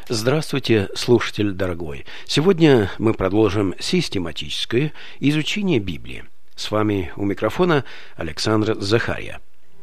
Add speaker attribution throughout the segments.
Speaker 1: Здравствуйте, слушатель дорогой! Сегодня мы продолжим систематическое изучение Библии. С вами у микрофона Александр Захарья.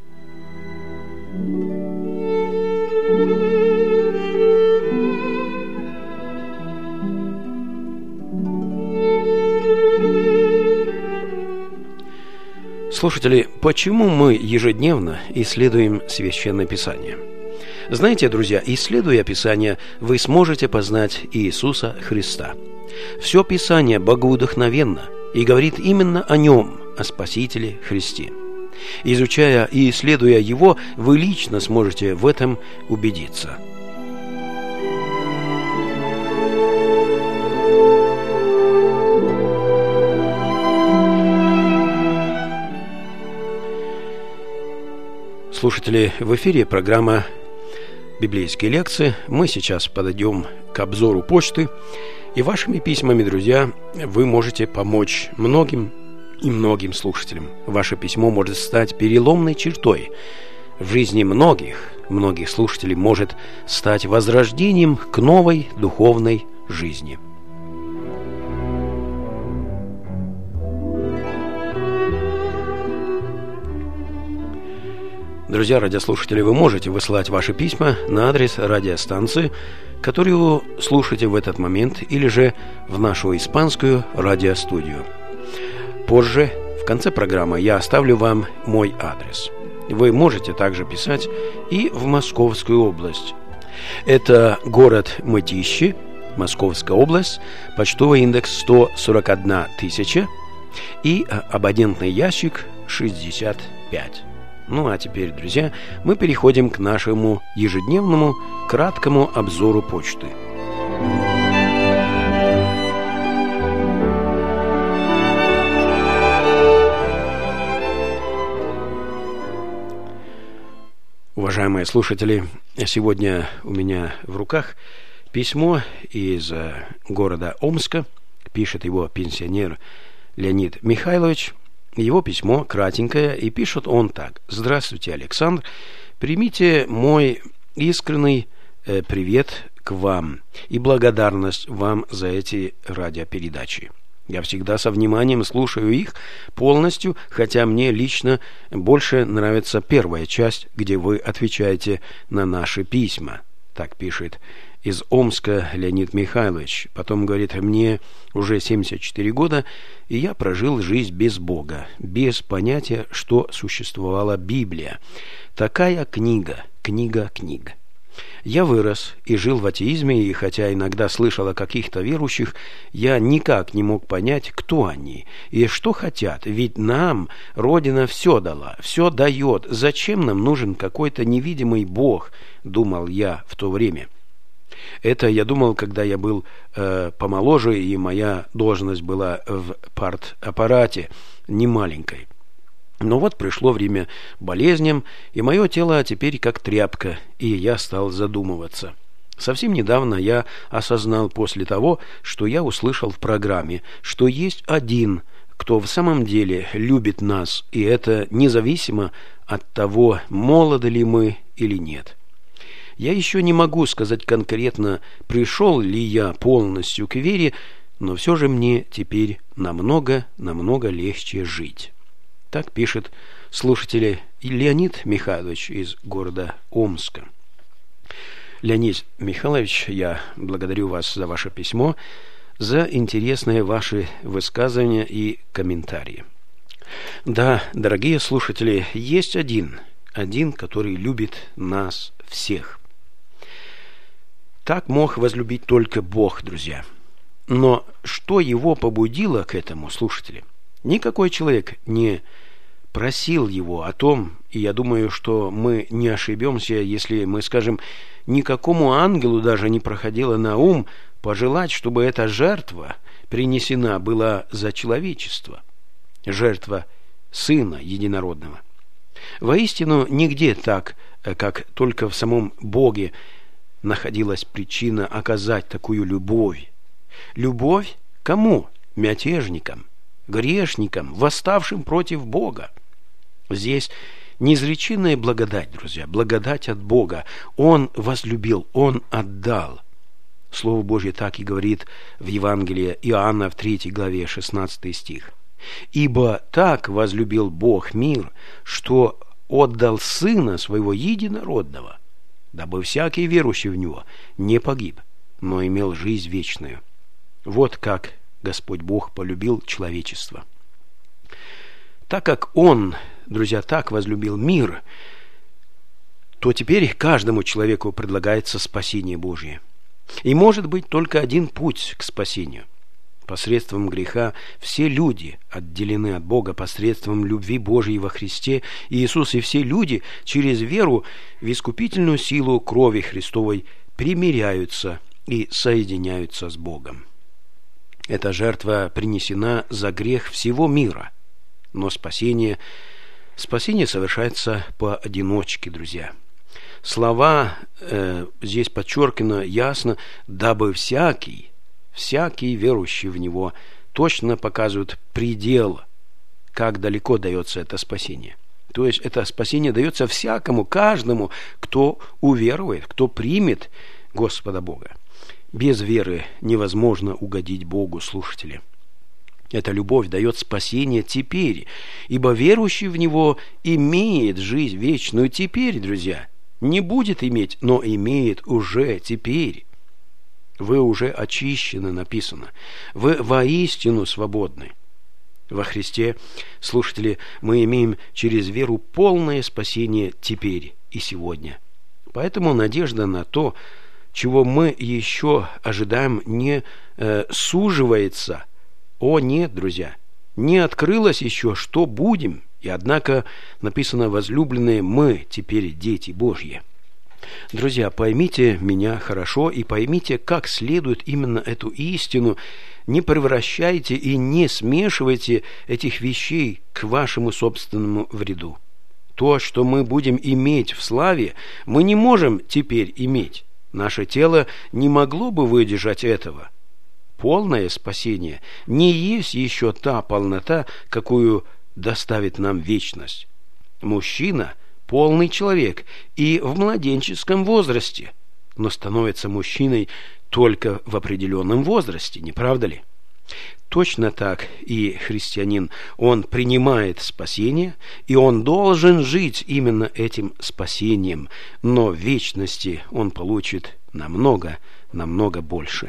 Speaker 1: Слушатели, почему мы ежедневно исследуем Священное Писание? Знаете, друзья, исследуя Писание, вы сможете познать Иисуса Христа. Все Писание богоудохновенно и говорит именно о Нем, о Спасителе Христе. Изучая и исследуя Его, вы лично сможете в этом убедиться. Слушатели, в эфире программа «Библейские лекции». Мы сейчас подойдем к обзору почты. И вашими письмами, друзья, вы можете помочь многим и многим слушателям. Ваше письмо может стать переломной чертой в жизни многих слушателей, может стать возрождением к новой духовной жизни. Друзья, радиослушатели, вы можете высылать ваши письма на адрес радиостанции, которую вы слушаете в этот момент, или же в нашу испанскую радиостудию. Позже, в конце программы, я оставлю вам мой адрес. Вы можете также писать и в Московскую область. Это город Мытищи, Московская область, почтовый индекс 141 000 и абонентный ящик 65. Ну а теперь, друзья, мы переходим к нашему ежедневному краткому обзору почты. Уважаемые слушатели, сегодня у меня в руках письмо из города Омска. Пишет его пенсионер Леонид Михайлович. Его письмо кратенькое, и пишет он так: «Здравствуйте, Александр. Примите мой искренний привет к вам и благодарность вам за эти радиопередачи. Я всегда со вниманием слушаю их полностью, хотя мне лично больше нравится первая часть, где вы отвечаете на наши письма». Так пишет из Омска Леонид Михайлович. Потом говорит: «Мне уже 74 года, и я прожил жизнь без Бога, без понятия, что существовала Библия. Такая книга. Я вырос и жил в атеизме, и хотя иногда слышал о каких-то верующих, я никак не мог понять, кто они и что хотят, ведь нам Родина все дала, все дает. Зачем нам нужен какой-то невидимый Бог?» думал я в то время. Это я думал, когда я был помоложе, и моя должность была в партаппарате, не маленькой. Но вот пришло время болезням, и мое тело теперь как тряпка, и я стал задумываться. Совсем недавно я осознал после того, что я услышал в программе, что есть один, кто в самом деле любит нас, и это независимо от того, молоды ли мы или нет. Я еще не могу сказать конкретно, пришел ли я полностью к вере, но все же мне теперь намного легче жить. Так пишет слушатель Леонид Михайлович из города Омска. Леонид Михайлович, я благодарю вас за ваше письмо, за интересные ваши высказывания и комментарии. Да, дорогие слушатели, есть один, который любит нас всех. Так мог возлюбить только Бог, друзья. Но что его побудило к этому, слушатели? Никакой человек не просил его о том, и я думаю, что мы не ошибемся, если мы скажем, никакому ангелу даже не проходило на ум пожелать, чтобы эта жертва принесена была за человечество, жертва Сына Единородного. Воистину, нигде так, как только в самом Боге, находилась причина оказать такую любовь. Любовь кому? Мятежникам, грешникам, восставшим против Бога. Здесь неизреченная благодать, друзья, благодать от Бога. Он возлюбил, Он отдал. Слово Божье так и говорит в Евангелии Иоанна в 3 главе 16 стих. «Ибо так возлюбил Бог мир, что отдал Сына Своего Единородного, дабы всякий верующий в Него не погиб, но имел жизнь вечную». Вот как Господь Бог полюбил человечество. Так как Он, друзья, так возлюбил мир, то теперь каждому человеку предлагается спасение Божье. И может быть только один путь к спасению. Посредством греха все люди отделены от Бога посредством любви Божьей во Христе Иисус, и все люди через веру в искупительную силу крови Христовой примиряются и соединяются с Богом. Эта жертва принесена за грех всего мира, но спасение совершается поодиночке, друзья. Слова здесь подчеркнуто ясно, дабы всякий верующий в Него, точно показывают предел, как далеко дается это спасение. То есть это спасение дается всякому, каждому, кто уверует, кто примет Господа Бога. Без веры невозможно угодить Богу, слушатели. Эта любовь дает спасение теперь, ибо верующий в Него имеет жизнь вечную теперь, друзья. Не будет иметь, но имеет уже теперь. Вы уже очищены, написано. Вы воистину свободны. Во Христе, слушатели, мы имеем через веру полное спасение теперь и сегодня. Поэтому надежда на то, чего мы еще ожидаем, не суживается. О нет, друзья, не открылось еще, что будем. И однако написано: возлюбленные, мы теперь дети Божьи. Друзья, поймите меня хорошо и поймите, как следует именно эту истину. Не превращайте и не смешивайте этих вещей к вашему собственному вреду. То, что мы будем иметь в славе, мы не можем теперь иметь. Наше тело не могло бы выдержать этого. Полное спасение не есть еще та полнота, какую доставит нам вечность. Мужчина – полный человек и в младенческом возрасте, но становится мужчиной только в определенном возрасте, не правда ли? Точно так и христианин, он принимает спасение, и он должен жить именно этим спасением, но в вечности он получит намного больше.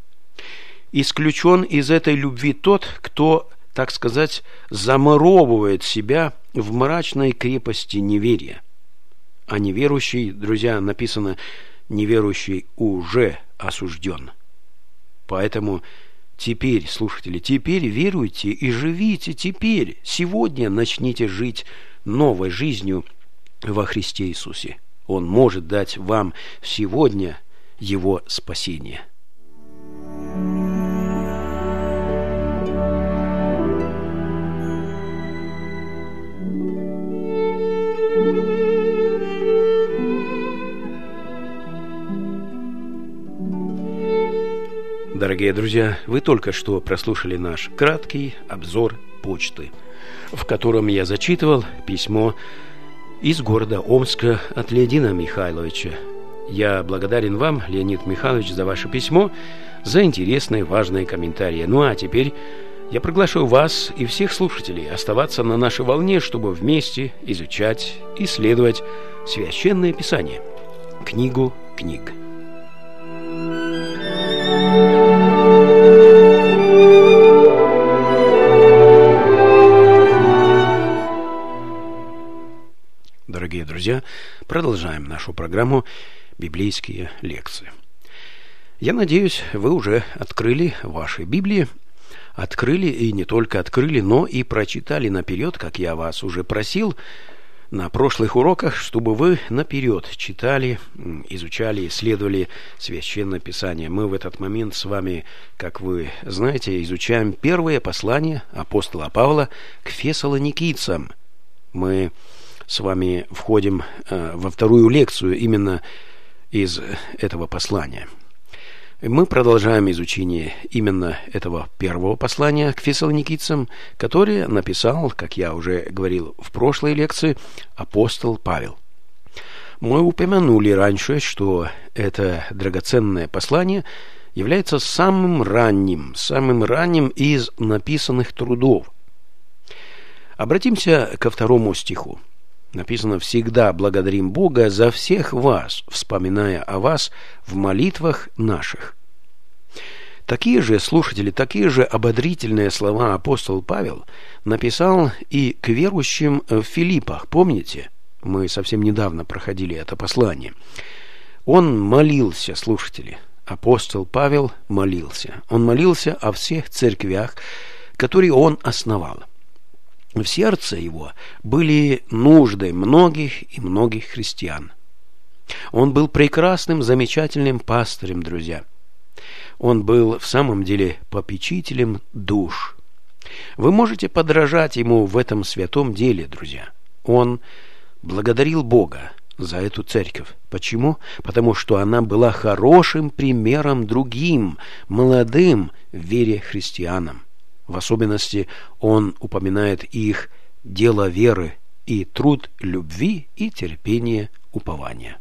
Speaker 1: Исключен из этой любви тот, кто, так сказать, замуровывает себя в мрачной крепости неверия. А неверующий, друзья, написано, неверующий уже осужден. Поэтому теперь, слушатели, теперь веруйте и живите теперь. Сегодня начните жить новой жизнью во Христе Иисусе. Он может дать вам сегодня Его спасение. Дорогие друзья, вы только что прослушали наш краткий обзор почты, в котором я зачитывал письмо из города Омска от Леонида Михайловича. Я благодарен вам, Леонид Михайлович, за ваше письмо, за интересные, важные комментарии. Ну а теперь я приглашаю вас и всех слушателей оставаться на нашей волне, чтобы вместе изучать, исследовать Священное Писание, книгу книг. Дорогие друзья, продолжаем нашу программу «Библейские лекции». Я надеюсь, вы уже открыли ваши Библии, открыли и не только открыли, но и прочитали наперед, как я вас уже просил на прошлых уроках, чтобы вы наперед читали, изучали, исследовали Священное Писание. Мы в этот момент с вами, как вы знаете, изучаем первое послание апостола Павла к фессалоникийцам. Мы с вами входим во вторую лекцию именно из этого послания. Мы продолжаем изучение именно этого первого послания к фессалоникийцам, которое написал, как я уже говорил в прошлой лекции, апостол Павел. Мы упомянули раньше, что это драгоценное послание является самым ранним из написанных трудов. Обратимся ко 2 стиху. Написано: «Всегда благодарим Бога за всех вас, вспоминая о вас в молитвах наших». Такие же, слушатели, такие же ободрительные слова апостол Павел написал и к верующим в Филиппах. Помните? Мы совсем недавно проходили это послание. Он молился, слушатели. Апостол Павел молился. Он молился о всех церквях, которые он основал. В сердце его были нужды многих и многих христиан. Он был прекрасным, замечательным пастырем, друзья. Он был в самом деле попечителем душ. Вы можете подражать ему в этом святом деле, друзья. Он благодарил Бога за эту церковь. Почему? Потому что она была хорошим примером другим, молодым в вере христианам. В особенности он упоминает их дело веры и труд любви и терпение упования.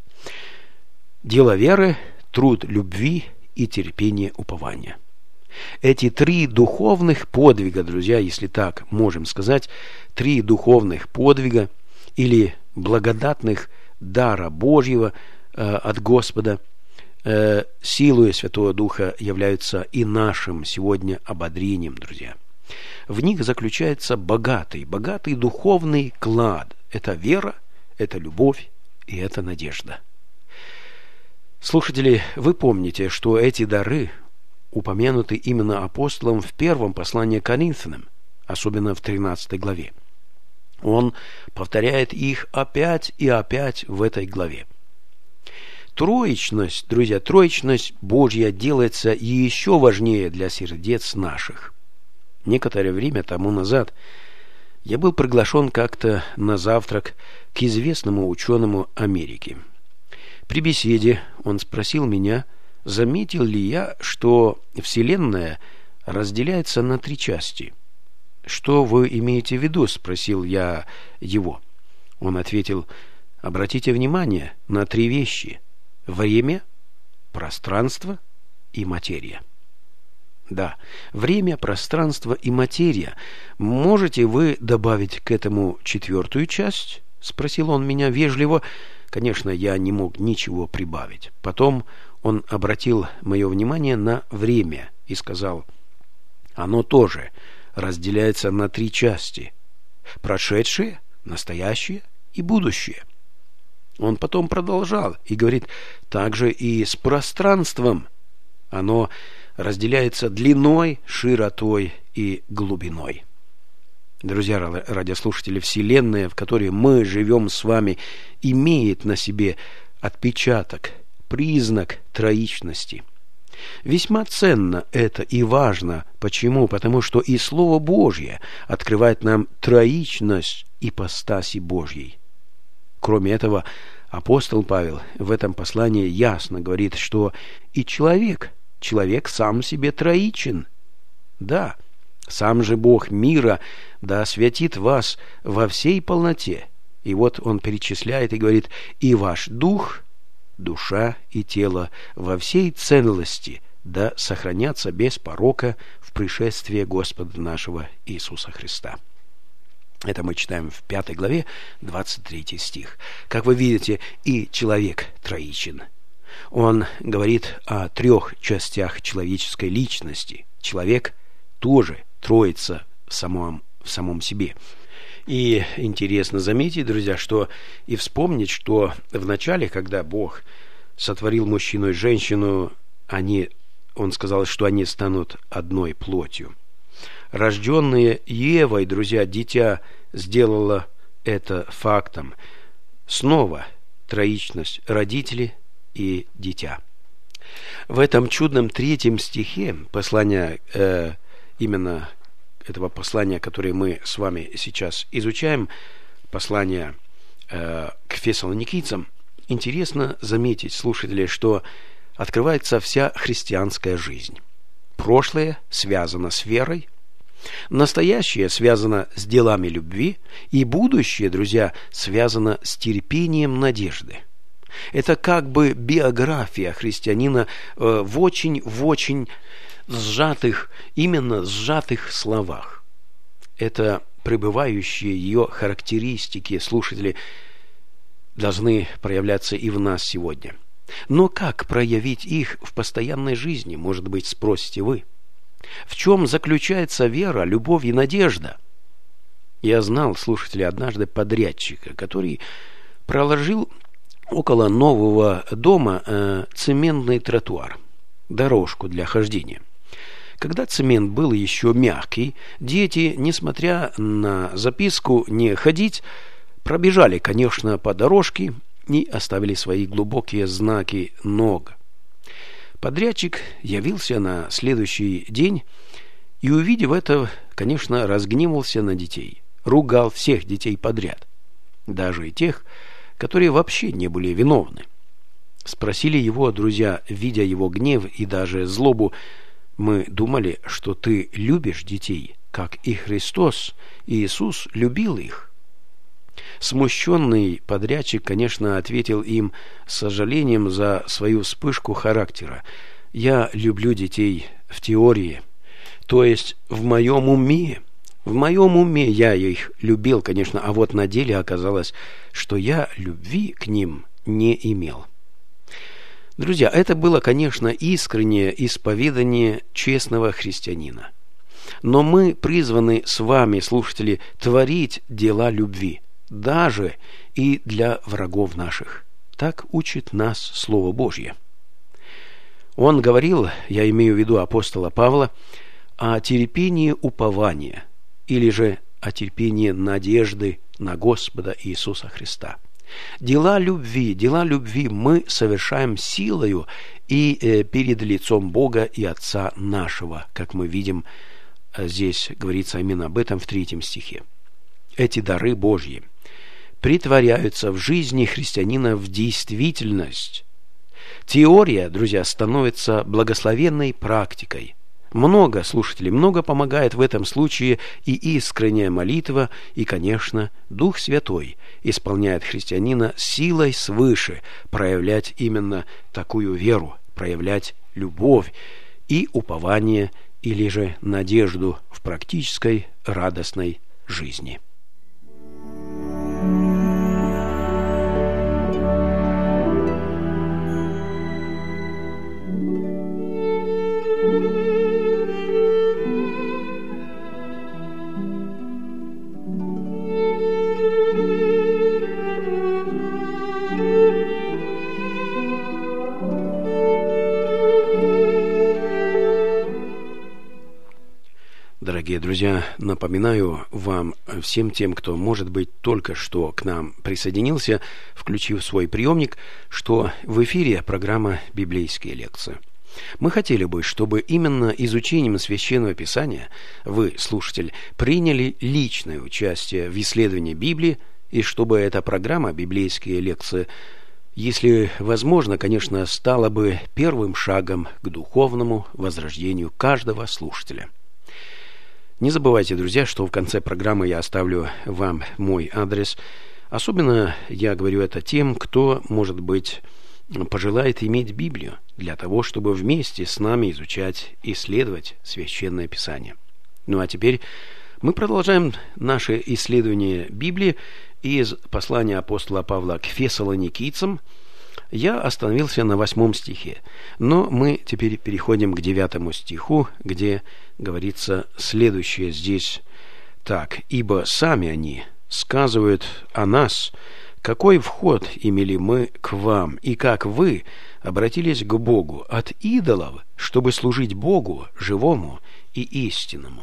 Speaker 1: Дело веры, труд любви и терпение упования. Эти 3 духовных подвига, друзья, если так можем сказать, 3 духовных подвига или благодатных дара Божьего от Господа, силою Святого Духа являются и нашим сегодня ободрением, друзья. В них заключается богатый духовный клад. Это вера, это любовь и это надежда. Слушатели, вы помните, что эти дары упомянуты именно апостолом в 1 послании к Коринфянам, особенно в 13 главе. Он повторяет их опять и опять в этой главе. Троичность, друзья, троичность Божья делается еще важнее для сердец наших. Некоторое время тому назад я был приглашен как-то на завтрак к известному ученому Америки. При беседе он спросил меня, заметил ли я, что Вселенная разделяется на 3 части. «Что вы имеете в виду?» – спросил я его. Он ответил: «Обратите внимание на 3 вещи: время, пространство и материя». Да, время, пространство и материя. Можете вы добавить к этому 4-ю часть? Спросил он меня вежливо. Конечно, я не мог ничего прибавить. Потом он обратил мое внимание на время и сказал: оно тоже разделяется на 3 части: прошедшее, настоящее и будущее. Он потом продолжал и говорит: также и с пространством. Оно разделяется длиной, широтой и глубиной. Друзья, радиослушатели, Вселенная, в которой мы живем с вами, имеет на себе отпечаток, признак троичности. Весьма ценно это и важно. Почему? Потому что и Слово Божье открывает нам троичность ипостаси Божьей. Кроме этого, апостол Павел в этом послании ясно говорит, что и человек сам себе троичен. Да, сам же Бог мира да освятит вас во всей полноте. И вот он перечисляет и говорит: и ваш дух, душа и тело во всей целости да сохранятся без порока в пришествии Господа нашего Иисуса Христа. Это мы читаем в 5 главе, 23 стих. Как вы видите, и человек троичен. Он говорит о 3 частях человеческой личности. Человек тоже троица в самом себе. И интересно заметить, друзья, что и вспомнить, что в начале, когда Бог сотворил мужчину и женщину, Он сказал, что они станут одной плотью. Рожденные Евой, друзья, дитя сделало это фактом. Снова троичность: родители и дитя. В этом чудном 3 стихе послания, именно этого послания, которое мы с вами сейчас изучаем, послание к фессалоникийцам, интересно заметить, слушатели, что открывается вся христианская жизнь. Прошлое связано с верой, Настоящее связано с делами любви, и будущее, друзья, связано с терпением надежды. Это как бы биография христианина в очень сжатых словах. Это пребывающие ее характеристики, слушатели, должны проявляться и в нас сегодня. Но как проявить их в постоянной жизни, может быть, спросите вы? В чем заключается вера, любовь и надежда? Я знал, слушатели, однажды подрядчика, который проложил около нового дома цементный тротуар, дорожку для хождения. Когда цемент был еще мягкий, дети, несмотря на записку не ходить, пробежали, конечно, по дорожке и оставили свои глубокие знаки ног. Подрядчик явился на следующий день и, увидев это, конечно, разгневался на детей, ругал всех детей подряд, даже и тех, которые вообще не были виновны. Спросили его друзья, видя его гнев и даже злобу: «Мы думали, что ты любишь детей, как и Христос, Иисус, любил их». Смущенный подрядчик, конечно, ответил им с сожалением за свою вспышку характера: «Я люблю детей в теории, то есть в моем уме. В моем уме я их любил, конечно, а вот на деле оказалось, что я любви к ним не имел». Друзья, это было, конечно, искреннее исповедание честного христианина. Но мы призваны с вами, слушатели, творить дела любви, даже и для врагов наших. Так учит нас Слово Божье. Он говорил, я имею в виду апостола Павла, о терпении упования, или же о терпении надежды на Господа Иисуса Христа. Дела любви мы совершаем силою и перед лицом Бога и Отца нашего, как мы видим, здесь говорится именно об этом в 3 стихе. Эти дары Божьи притворяются в жизни христианина в действительность. Теория, друзья, становится благословенной практикой. Много, слушатели, много помогает в этом случае и искренняя молитва, и, конечно, Дух Святой исполняет христианина силой свыше проявлять именно такую веру, проявлять любовь и упование, или же надежду в практической радостной жизни. Дорогие друзья, напоминаю вам, всем тем, кто, может быть, только что к нам присоединился, включив свой приемник, что в эфире программа «Библейские лекции». Мы хотели бы, чтобы именно изучением Священного Писания вы, слушатель, приняли личное участие в исследовании Библии, и чтобы эта программа «Библейские лекции», если возможно, конечно, стала бы первым шагом к духовному возрождению каждого слушателя. Не забывайте, друзья, что в конце программы я оставлю вам мой адрес. Особенно я говорю это тем, кто, может быть, пожелает иметь Библию для того, чтобы вместе с нами изучать и исследовать Священное Писание. Ну а теперь мы продолжаем наше исследование Библии из послания апостола Павла к Фессалоникийцам. Я остановился на 8 стихе, но мы теперь переходим к 9 стиху, где говорится следующее здесь так: «Ибо сами они сказывают о нас, какой вход имели мы к вам, и как вы обратились к Богу от идолов, чтобы служить Богу живому и истинному».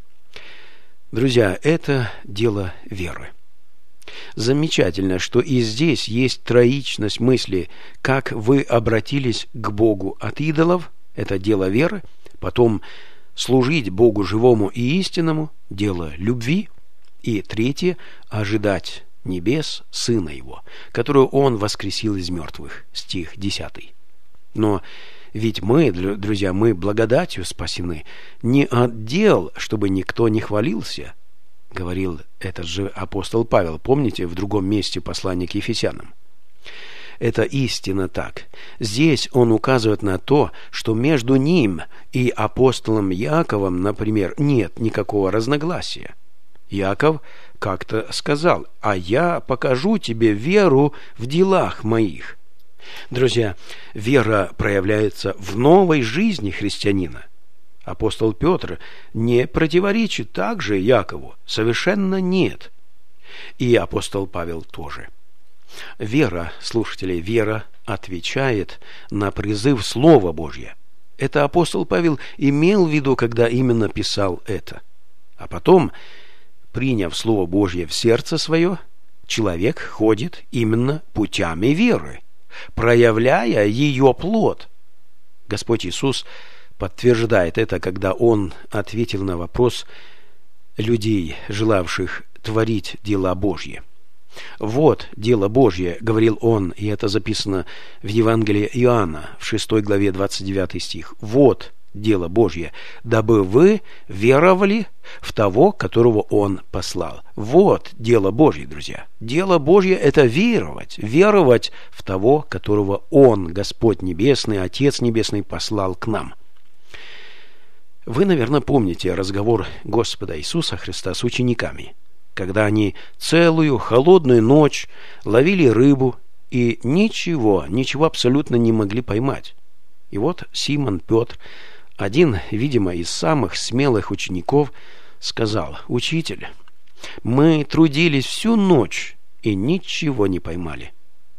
Speaker 1: Друзья, это дело веры. Замечательно, что и здесь есть троичность мысли: как вы обратились к Богу от идолов, это дело веры, потом служить Богу живому и истинному, дело любви, и третье, ожидать небес Сына Его, которого Он воскресил из мертвых, стих 10. Но Ведь мы, друзья, мы благодатью спасены, не от дел, чтобы никто не хвалился, говорил этот же апостол Павел, помните, в другом месте послания к Ефесянам. Это истинно так. Здесь он указывает на то, что между ним и апостолом Иаковом, например, нет никакого разногласия. Иаков как-то сказал: «А я покажу тебе веру в делах моих». Друзья, вера проявляется в новой жизни христианина. Апостол Петр не противоречит также Иакову, совершенно нет. И апостол Павел тоже. Вера, слушатели, вера отвечает на призыв Слова Божье. Это апостол Павел имел в виду, когда именно писал это. А потом, приняв Слово Божье в сердце свое, человек ходит именно путями веры, проявляя ее плод. Господь Иисус подтверждает это, когда Он ответил на вопрос людей, желавших творить дела Божьи. «Вот дело Божье», — говорил Он, и это записано в Евангелии Иоанна, в 6 главе 29 стих. «Вот дело Божье, дабы вы веровали в того, которого Он послал». Вот дело Божье, друзья. Дело Божье — это веровать в того, которого Он, Господь Небесный, Отец Небесный, послал к нам. Вы, наверное, помните разговор Господа Иисуса Христа с учениками, когда они целую холодную ночь ловили рыбу и ничего абсолютно не могли поймать. И вот Симон Петр, один, видимо, из самых смелых учеников, сказал: «Учитель, мы трудились всю ночь и ничего не поймали».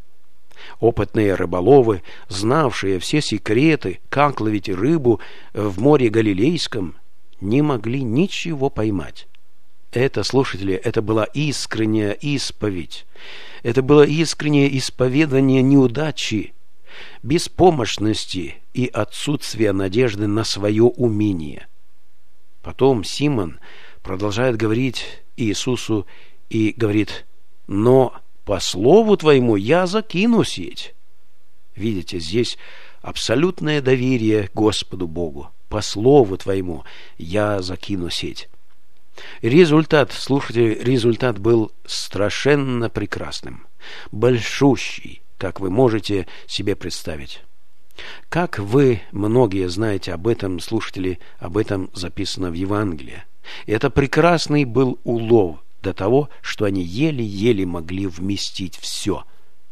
Speaker 1: Опытные рыболовы, знавшие все секреты, как ловить рыбу в море Галилейском, не могли ничего поймать. Это, слушатели, это была искренняя исповедь. Это было искреннее исповедание неудачи, беспомощности и отсутствия надежды на свое умение. Потом Симон продолжает говорить Иисусу и говорит: «Но по слову твоему я закину сеть». Видите, здесь абсолютное доверие Господу Богу. По слову твоему я закину сеть. Результат, слушайте, результат был страшенно прекрасным, большущий, как вы можете себе представить. Как вы, многие знаете об этом, слушатели, об этом записано в Евангелии. Это прекрасный был улов до того, что они еле-еле могли вместить все.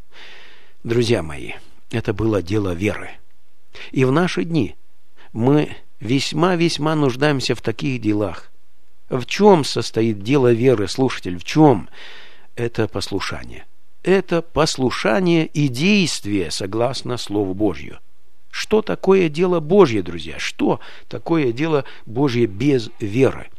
Speaker 1: Друзья мои, это было дело веры. И в наши дни мы весьма-весьма нуждаемся в таких делах. В чем состоит дело веры, слушатель? В чем? Это послушание. Это послушание и действие согласно Слову Божью. Что такое дело Божье, друзья? Что такое дело Божье без веры?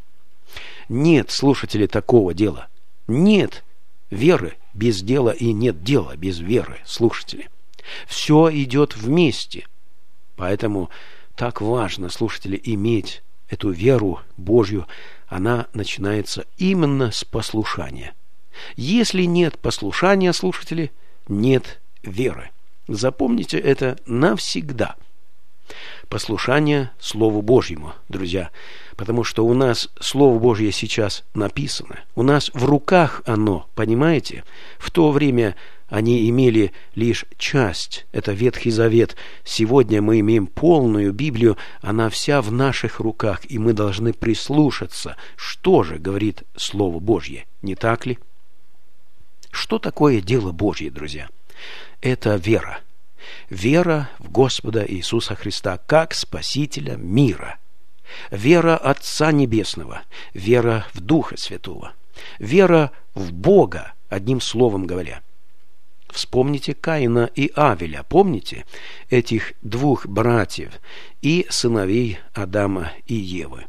Speaker 1: Нет, слушатели, такого дела. Нет веры без дела и нет дела без веры, слушатели. Все идет вместе. Поэтому так важно, слушатели, иметь эту веру Божью. Она начинается именно с послушания. Если нет послушания, слушатели, нет веры. Запомните это навсегда. Послушание Слову Божьему, друзья, потому что у нас Слово Божье сейчас написано. У нас в руках оно, понимаете? В то время они имели лишь часть, это Ветхий Завет. Сегодня мы имеем полную Библию, она вся в наших руках, и мы должны прислушаться, что же говорит Слово Божье, не так ли? Что такое дело Божье, друзья? Это вера. Вера в Господа Иисуса Христа как Спасителя мира. Вера Отца Небесного. Вера в Духа Святого. Вера в Бога, одним словом говоря. Вспомните Каина и Авеля, помните этих двух братьев и сыновей Адама и Евы.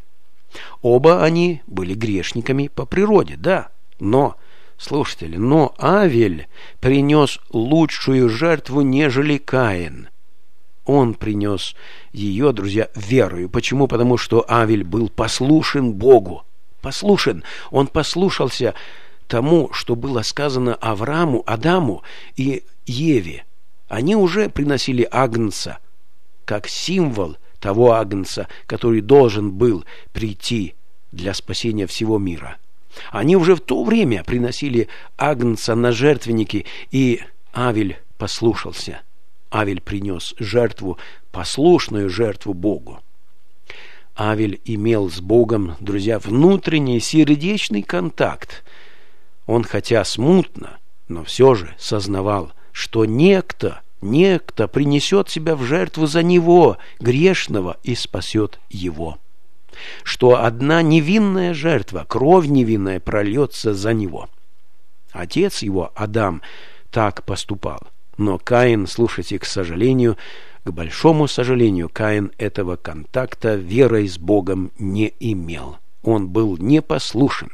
Speaker 1: Оба они были грешниками по природе, да, но, слушатели, но Авель принес лучшую жертву, нежели Каин. Он принес ее, друзья, верою. Почему? Потому что Авель был послушен Богу. Послушен. Он послушался тому, что было сказано Аврааму, Адаму и Еве. Они уже приносили агнца, как символ того агнца, который должен был прийти для спасения всего мира. Они уже в то время приносили агнца на жертвенники, и Авель послушался. Авель принес жертву, послушную жертву Богу. Авель имел с Богом, друзья, внутренний сердечный контакт. Он, хотя смутно, но все же сознавал, что некто принесет себя в жертву за него, грешного, и спасет его. Что одна невинная жертва, кровь невинная, прольется за него. Отец его, Адам, так поступал. Но Каин, слушайте, к большому сожалению, Каин этого контакта верой с Богом не имел. Он был непослушен.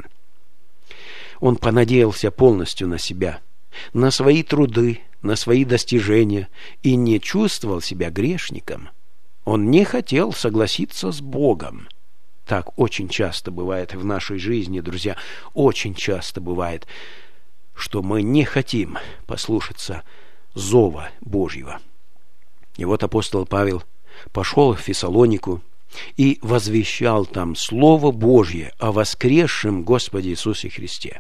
Speaker 1: Он понадеялся полностью на себя, на свои труды, на свои достижения, и не чувствовал себя грешником. Он не хотел согласиться с Богом. Так очень часто бывает в нашей жизни, друзья, очень часто бывает, что мы не хотим послушаться зова Божьего. И вот апостол Павел пошел в Фессалонику и возвещал там Слово Божье о воскресшем Господе Иисусе Христе.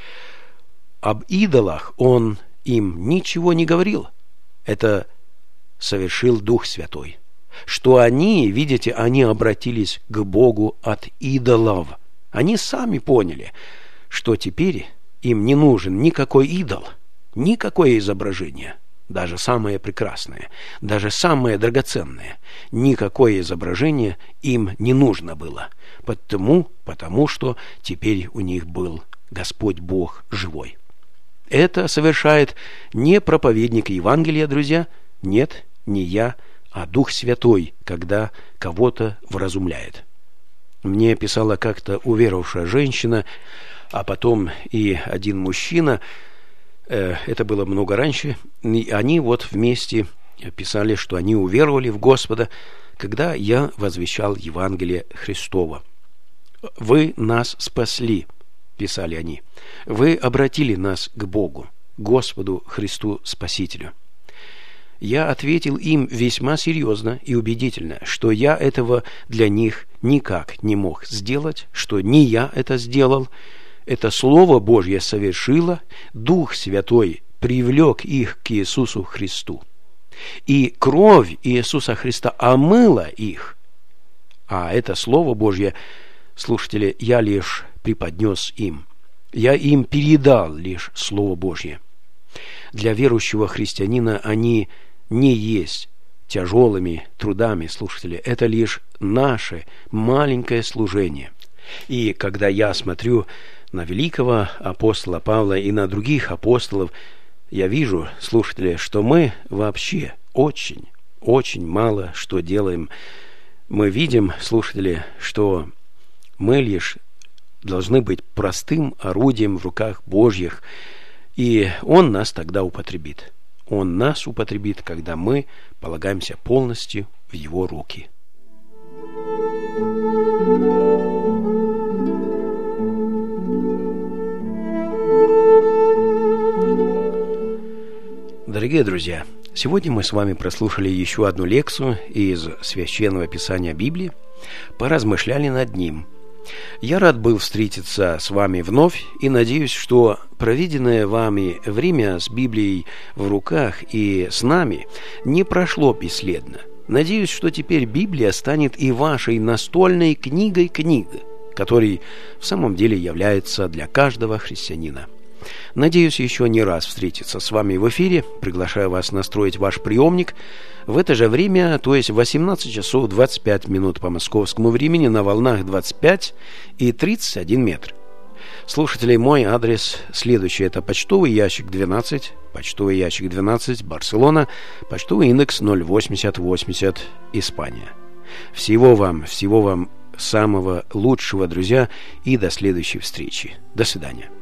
Speaker 1: Об идолах он им ничего не говорил. Это совершил Дух Святой. Что они, видите, они обратились к Богу от идолов. Они сами поняли, что теперь им не нужен никакой идол, никакое изображение, даже самое прекрасное, даже самое драгоценное. Никакое изображение им не нужно было, потому что теперь у них был Господь Бог живой. Это совершает не проповедник Евангелия, друзья, нет, не я, а Дух Святой, когда кого-то вразумляет. Мне писала как-то уверовавшая женщина, а потом и один мужчина, это было много раньше, и они вот вместе писали, что они уверовали в Господа, когда я возвещал Евангелие Христово. «Вы нас спасли», писали они, «вы обратили нас к Богу, Господу Христу Спасителю». Я ответил им весьма серьезно и убедительно, что я этого для них никак не мог сделать, что не я это сделал. Это Слово Божье совершило, Дух Святой привлек их к Иисусу Христу. И кровь Иисуса Христа омыла их. А это Слово Божье, слушатели, я лишь преподнес им. Я им передал лишь Слово Божье. Для верующего христианина они не есть тяжелыми трудами, слушатели. Это лишь наше маленькое служение. И когда я смотрю на великого апостола Павла и на других апостолов, я вижу, слушатели, что мы вообще очень мало что делаем. Мы видим, слушатели, что мы лишь должны быть простым орудием в руках Божьих, и Он нас тогда употребит. Он нас употребит, когда мы полагаемся полностью в Его руки. Дорогие друзья, сегодня мы с вами прослушали еще одну лекцию из Священного Писания Библии, поразмышляли над ним. Я рад был встретиться с вами вновь и надеюсь, что проведенное вами время с Библией в руках и с нами не прошло бесследно. Надеюсь, что теперь Библия станет и вашей настольной книгой, которой в самом деле является для каждого христианина. Надеюсь еще не раз встретиться с вами в эфире. Приглашаю вас настроить ваш приемник в это же время, то есть в 18 часов 25 минут по московскому времени на волнах 25 и 31 метр. Слушатели, мой адрес следующий. Это почтовый ящик 12, Барселона, почтовый индекс 08080, Испания. Всего вам самого лучшего, друзья, и до следующей встречи. До свидания.